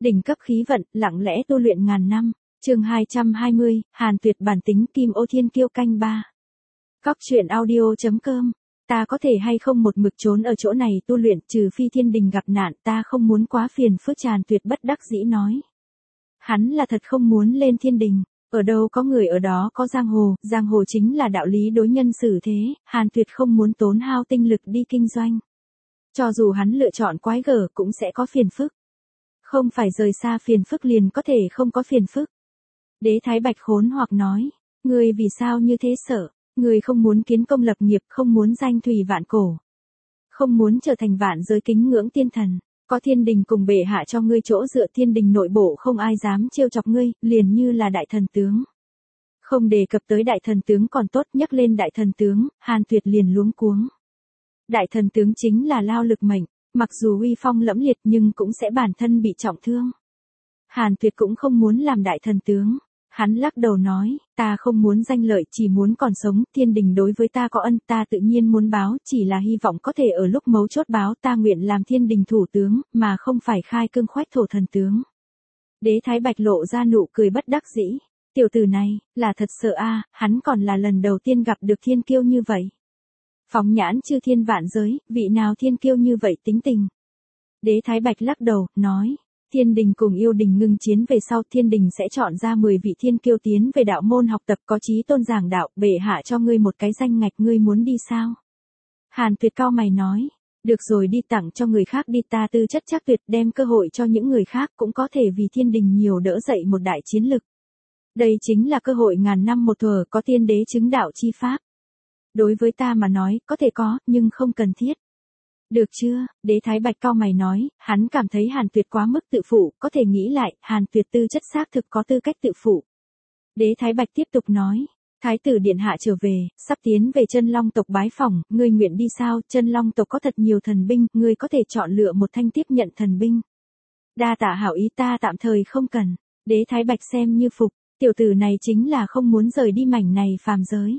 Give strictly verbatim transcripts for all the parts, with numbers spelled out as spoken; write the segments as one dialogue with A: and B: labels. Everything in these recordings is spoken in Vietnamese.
A: Đỉnh cấp khí vận, lặng lẽ tu luyện ngàn năm. Chương hai trăm hai mươi, Hàn Tuyệt bản tính Kim Ô Thiên Kiêu canh ba. Góc truyện audio chấm com. Ta có thể hay không một mực trốn ở chỗ này tu luyện, trừ phi thiên đình gặp nạn, ta không muốn quá phiền phức. Hàn Tuyệt bất đắc dĩ nói. Hắn là thật không muốn lên thiên đình, ở đâu có người ở đó có giang hồ, giang hồ chính là đạo lý đối nhân xử thế, Hàn Tuyệt không muốn tốn hao tinh lực đi kinh doanh. Cho dù hắn lựa chọn quái gở cũng sẽ có phiền phức. Không phải rời xa phiền phức liền có thể không có phiền phức. Đế Thái Bạch khốn hoặc nói, ngươi vì sao như thế sợ, ngươi không muốn kiến công lập nghiệp, không muốn danh thủy vạn cổ, không muốn trở thành vạn giới kính ngưỡng tiên thần, có thiên đình cùng bệ hạ cho ngươi chỗ dựa, thiên đình nội bộ không ai dám trêu chọc ngươi, liền như là đại thần tướng. Không đề cập tới đại thần tướng còn tốt, nhắc lên đại thần tướng, Hàn Tuyệt liền luống cuống. Đại thần tướng chính là lao lực mệnh, mặc dù uy phong lẫm liệt nhưng cũng sẽ bản thân bị trọng thương. Hàn Tuyệt cũng không muốn làm đại thần tướng. Hắn lắc đầu nói, ta không muốn danh lợi, chỉ muốn còn sống, thiên đình đối với ta có ân, ta tự nhiên muốn báo, chỉ là hy vọng có thể ở lúc mấu chốt báo, ta nguyện làm thiên đình thủ tướng, mà không phải khai cương khoách thổ thần tướng. Đế Thái Bạch lộ ra nụ cười bất đắc dĩ, tiểu tử này, là thật sợ a, hắn còn là lần đầu tiên gặp được thiên kiêu như vậy. Phóng nhãn chư thiên vạn giới, vị nào thiên kiêu như vậy tính tình. Đế Thái Bạch lắc đầu, nói. Thiên đình cùng yêu đình ngưng chiến về sau, thiên đình sẽ chọn ra mười vị thiên kiêu tiến về đạo môn học tập, có chí tôn giảng đạo, bệ hạ cho ngươi một cái danh ngạch, ngươi muốn đi sao? Hàn Tuyệt cao mày nói, được rồi, đi tặng cho người khác đi, ta tư chất chắc tuyệt, đem cơ hội cho những người khác, cũng có thể vì thiên đình nhiều đỡ dậy một đại chiến lực. Đây chính là cơ hội ngàn năm một thuở, có tiên đế chứng đạo chi pháp. Đối với ta mà nói, có thể có, nhưng không cần thiết. Được chưa? Đế Thái Bạch cao mày nói, hắn cảm thấy Hàn Tuyệt quá mức tự phụ, có thể nghĩ lại, Hàn Tuyệt tư chất xác thực có tư cách tự phụ. Đế Thái Bạch tiếp tục nói, Thái tử điện hạ trở về, sắp tiến về Chân Long tộc bái phỏng, ngươi nguyện đi sao? Chân Long tộc có thật nhiều thần binh, ngươi có thể chọn lựa một thanh tiếp nhận thần binh. Đa tạ hảo ý, ta tạm thời không cần. Đế Thái Bạch xem như phục, tiểu tử này chính là không muốn rời đi mảnh này phàm giới.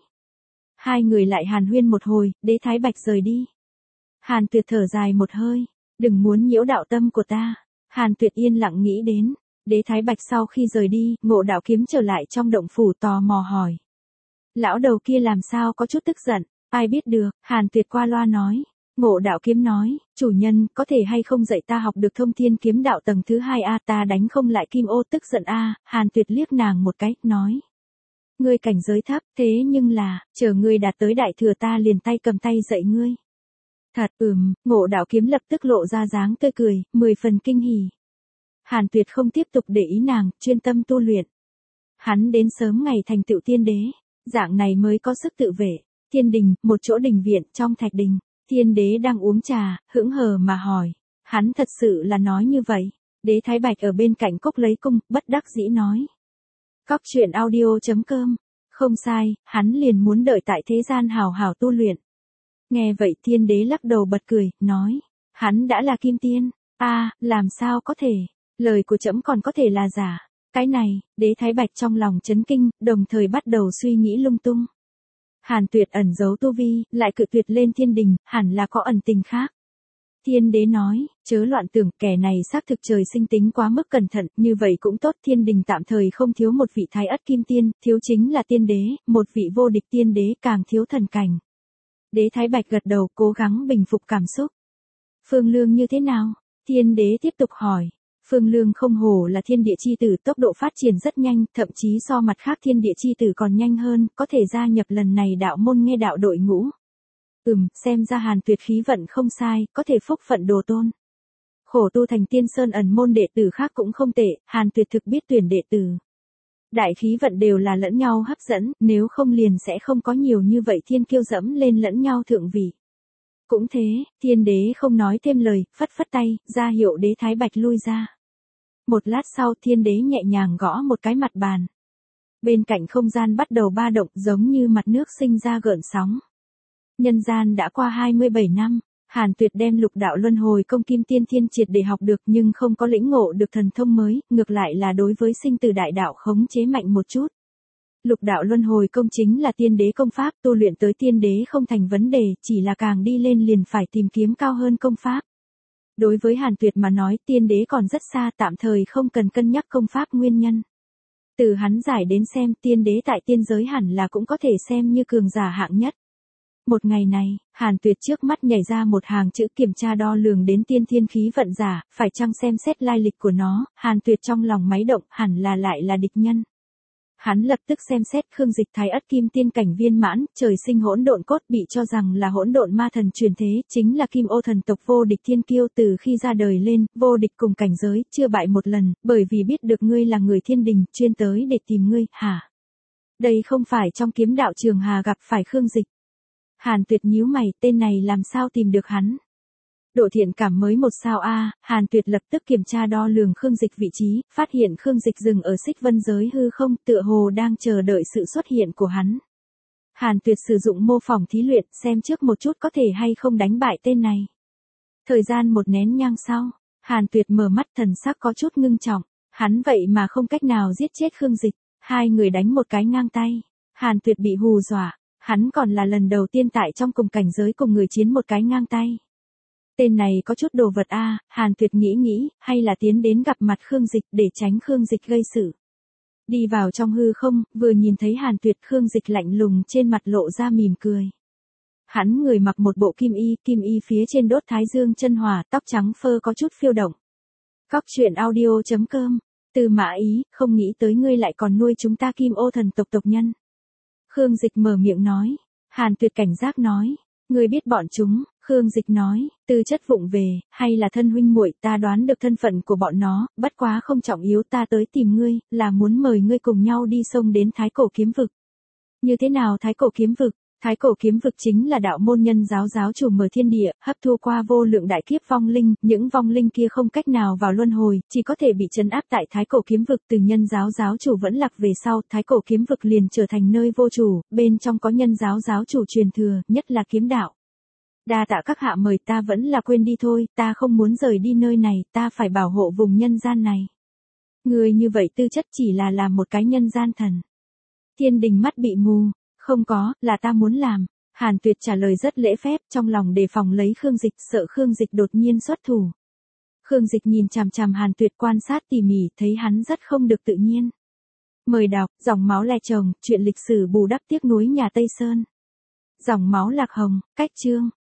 A: Hai người lại hàn huyên một hồi, Đế Thái Bạch rời đi. Hàn Tuyệt thở dài một hơi, đừng muốn nhiễu đạo tâm của ta. Hàn Tuyệt yên lặng nghĩ đến, Đế Thái Bạch sau khi rời đi, Ngộ Đạo Kiếm trở lại trong động phủ tò mò hỏi. Lão đầu kia làm sao có chút tức giận, ai biết được, Hàn Tuyệt qua loa nói. Ngộ Đạo Kiếm nói, chủ nhân, có thể hay không dạy ta học được thông thiên kiếm đạo tầng thứ hai a, ta đánh không lại Kim Ô tức giận a. Hàn Tuyệt liếc nàng một cái, nói. Ngươi cảnh giới thấp, thế nhưng là, chờ ngươi đạt tới đại thừa ta liền tay cầm tay dạy ngươi. Thật, ừm, Ngộ Đạo Kiếm lập tức lộ ra dáng tươi cười, mười phần kinh hỉ. Hàn Tuyệt không tiếp tục để ý nàng, chuyên tâm tu luyện. Hắn đến sớm ngày thành tựu tiên đế, dạng này mới có sức tự vệ. Thiên đình, một chỗ đình viện, trong thạch đình, thiên đế đang uống trà, hững hờ mà hỏi. Hắn thật sự là nói như vậy. Đế Thái Bạch ở bên cạnh cốc lấy cung, bất đắc dĩ nói. Góc truyện audio chấm com. Không sai, hắn liền muốn đợi tại thế gian hào hào tu luyện. Nghe vậy thiên đế lắc đầu bật cười, nói, hắn đã là kim tiên, a à, làm sao có thể, lời của trẫm còn có thể là giả, cái này, Đế Thái Bạch trong lòng chấn kinh, đồng thời bắt đầu suy nghĩ lung tung. Hàn Tuyệt ẩn giấu tu vi, lại cự tuyệt lên thiên đình, hẳn là có ẩn tình khác. Thiên đế nói, chớ loạn tưởng, kẻ này xác thực trời sinh tính quá mức cẩn thận, như vậy cũng tốt, thiên đình tạm thời không thiếu một vị thái ất kim tiên, thiếu chính là tiên đế, một vị vô địch tiên đế, càng thiếu thần cảnh. Đế Thái Bạch gật đầu, cố gắng bình phục cảm xúc. Phương Lương như thế nào? Thiên đế tiếp tục hỏi. Phương Lương không hổ là thiên địa chi tử, tốc độ phát triển rất nhanh, thậm chí so mặt khác thiên địa chi tử còn nhanh hơn, có thể gia nhập lần này đạo môn nghe đạo đội ngũ. Ừm, xem ra Hàn Tuyệt khí vận không sai, có thể phúc phận đồ tôn. Khổ tu thành tiên sơn ẩn môn đệ tử khác cũng không tệ, Hàn Tuyệt thực biết tuyển đệ tử. Đại khí vận đều là lẫn nhau hấp dẫn, nếu không liền sẽ không có nhiều như vậy thiên kiêu dẫm lên lẫn nhau thượng vị. Cũng thế, thiên đế không nói thêm lời, phất phất tay, ra hiệu Đế Thái Bạch lui ra. Một lát sau thiên đế nhẹ nhàng gõ một cái mặt bàn. Bên cạnh không gian bắt đầu ba động, giống như mặt nước sinh ra gợn sóng. Nhân gian đã qua hai mươi bảy năm. Hàn Tuyệt đem lục đạo luân hồi công kim tiên thiên triệt để học được nhưng không có lĩnh ngộ được thần thông mới, ngược lại là đối với sinh tử đại đạo khống chế mạnh một chút. Lục đạo luân hồi công chính là tiên đế công pháp, tu luyện tới tiên đế không thành vấn đề, chỉ là càng đi lên liền phải tìm kiếm cao hơn công pháp. Đối với Hàn Tuyệt mà nói tiên đế còn rất xa, tạm thời không cần cân nhắc công pháp nguyên nhân. Từ hắn giải đến xem tiên đế tại tiên giới hẳn là cũng có thể xem như cường giả hạng nhất. Một ngày này, Hàn Tuyệt trước mắt nhảy ra một hàng chữ kiểm tra đo lường đến tiên thiên khí vận giả, phải chăng xem xét lai lịch của nó, Hàn Tuyệt trong lòng máy động, hẳn là lại là địch nhân. Hắn lập tức xem xét Khương Dịch Thái ất kim tiên cảnh viên mãn, trời sinh hỗn độn cốt, bị cho rằng là hỗn độn ma thần truyền thế, chính là Kim Ô thần tộc vô địch thiên kiêu, từ khi ra đời lên, vô địch cùng cảnh giới, chưa bại một lần, bởi vì biết được ngươi là người thiên đình, chuyên tới để tìm ngươi, hả? Đây không phải trong kiếm đạo Trường Hà gặp phải Khương Dịch. Hàn Tuyệt nhíu mày, tên này làm sao tìm được hắn? Độ thiện cảm mới một sao a, Hàn Tuyệt lập tức kiểm tra đo lường Khương Dịch vị trí, phát hiện Khương Dịch dừng ở xích vân giới hư không, tựa hồ đang chờ đợi sự xuất hiện của hắn. Hàn Tuyệt sử dụng mô phỏng thí luyện, xem trước một chút có thể hay không đánh bại tên này. Thời gian một nén nhang sau, Hàn Tuyệt mở mắt, thần sắc có chút ngưng trọng, hắn vậy mà không cách nào giết chết Khương Dịch, hai người đánh một cái ngang tay. Hàn Tuyệt bị hù dọa, hắn còn là lần đầu tiên tại trong cùng cảnh giới cùng người chiến một cái ngang tay. Tên này có chút đồ vật a, Hàn Tuyệt nghĩ nghĩ, hay là tiến đến gặp mặt Khương Dịch để tránh Khương Dịch gây sự. Đi vào trong hư không, vừa nhìn thấy Hàn Tuyệt, Khương Dịch lạnh lùng trên mặt lộ ra mỉm cười. Hắn người mặc một bộ kim y, kim y phía trên đốt thái dương chân hỏa, tóc trắng phơ có chút phiêu động. Cóc truyện audio chấm com, Từ Mã Ý, không nghĩ tới ngươi lại còn nuôi chúng ta Kim Ô thần tộc tộc nhân. Khương Dịch mở miệng nói. Hàn Tuyệt cảnh giác nói, ngươi biết bọn chúng. Khương Dịch nói, tư chất vụng về, hay là thân huynh muội, ta đoán được thân phận của bọn nó, bất quá không trọng yếu, ta tới tìm ngươi, là muốn mời ngươi cùng nhau đi sông đến Thái Cổ Kiếm Vực. Như thế nào Thái Cổ Kiếm Vực? Thái Cổ Kiếm Vực chính là đạo môn nhân giáo giáo chủ mở thiên địa, hấp thu qua vô lượng đại kiếp vong linh, những vong linh kia không cách nào vào luân hồi, chỉ có thể bị trấn áp tại Thái Cổ Kiếm Vực. Từ nhân giáo giáo chủ vẫn lạc về sau, Thái Cổ Kiếm Vực liền trở thành nơi vô chủ, bên trong có nhân giáo giáo chủ truyền thừa, nhất là kiếm đạo. Đa tạ các hạ mời, ta vẫn là quên đi thôi, ta không muốn rời đi nơi này, ta phải bảo hộ vùng nhân gian này. Người như vậy tư chất chỉ là làm một cái nhân gian thần. Thiên đình mắt bị mù, không có, là ta muốn làm. Hàn Tuyệt trả lời rất lễ phép, trong lòng đề phòng lấy Khương Dịch, sợ Khương Dịch đột nhiên xuất thủ. Khương Dịch nhìn chằm chằm Hàn Tuyệt quan sát tỉ mỉ, thấy hắn rất không được tự nhiên. Mời đọc, dòng máu le chồng, chuyện lịch sử bù đắp tiếc nuối nhà Tây Sơn. Dòng máu lạc hồng, cách chương.